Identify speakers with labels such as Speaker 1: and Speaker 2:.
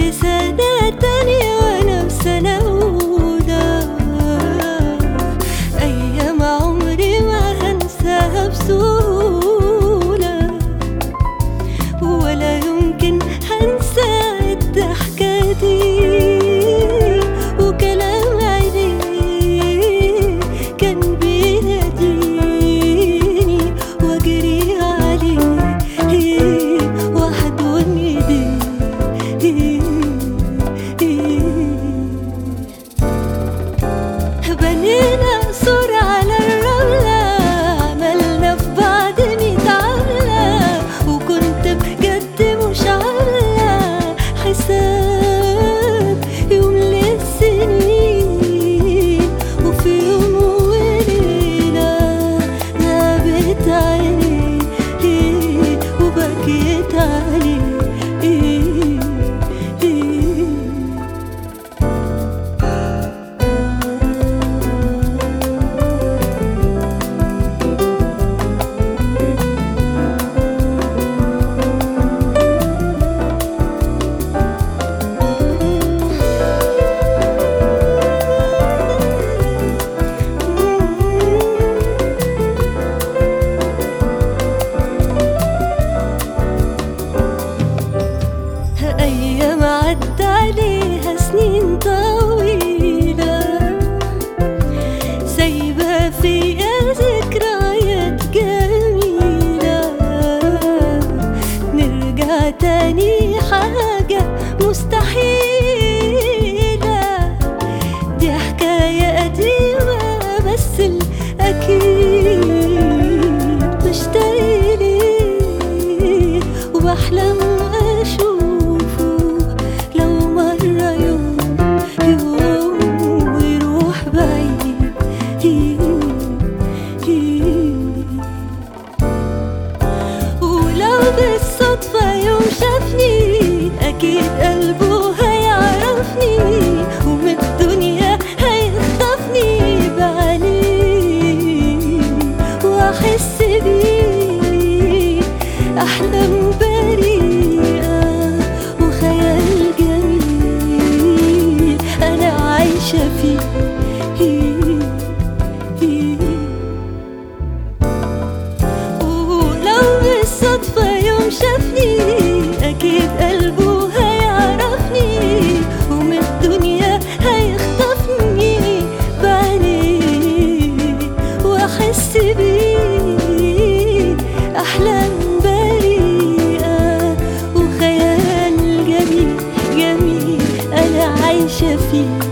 Speaker 1: في سنة تانية وأنا في سنة أولى. أيام عمري ما هنساها بسهولة، ولا يمكن هنسى الضحكة دي وكلام عينيه كان بيناديني واجري عليه واحضن ايديه. بنينا صورة على الرملة، عملنا في بعض 100 عملة، وكنت بجد مش عاملة حساب يوم للسنين. وفي يوم وليلة غابت عينيه وبكيت عليه. أيام عدى عليها سنين طويلة، سايبة فيا ذكريات جميلة. نرجع تاني حاجة مستحيلة، دي حكاية قديمة بس الأكيد بشتاق ليه وبحلم أشوفه لو مرة يوم ويروح بعيد. ولو بالصدفة يوم شافني أكيد قلبه هيعرفني، ومن الدنيا هيخطفني بعينيه وأحس بيه أحلام بريئة وخيال جميل أنا عايشة فيه. ولو بالصدفة يوم شافني أكيد قلبه هيعرفني، ومن الدنيا هيخطفني بعينيه وأحس بيه أحلام بريئة وخيال جميل جميل أنا عايشة فيه.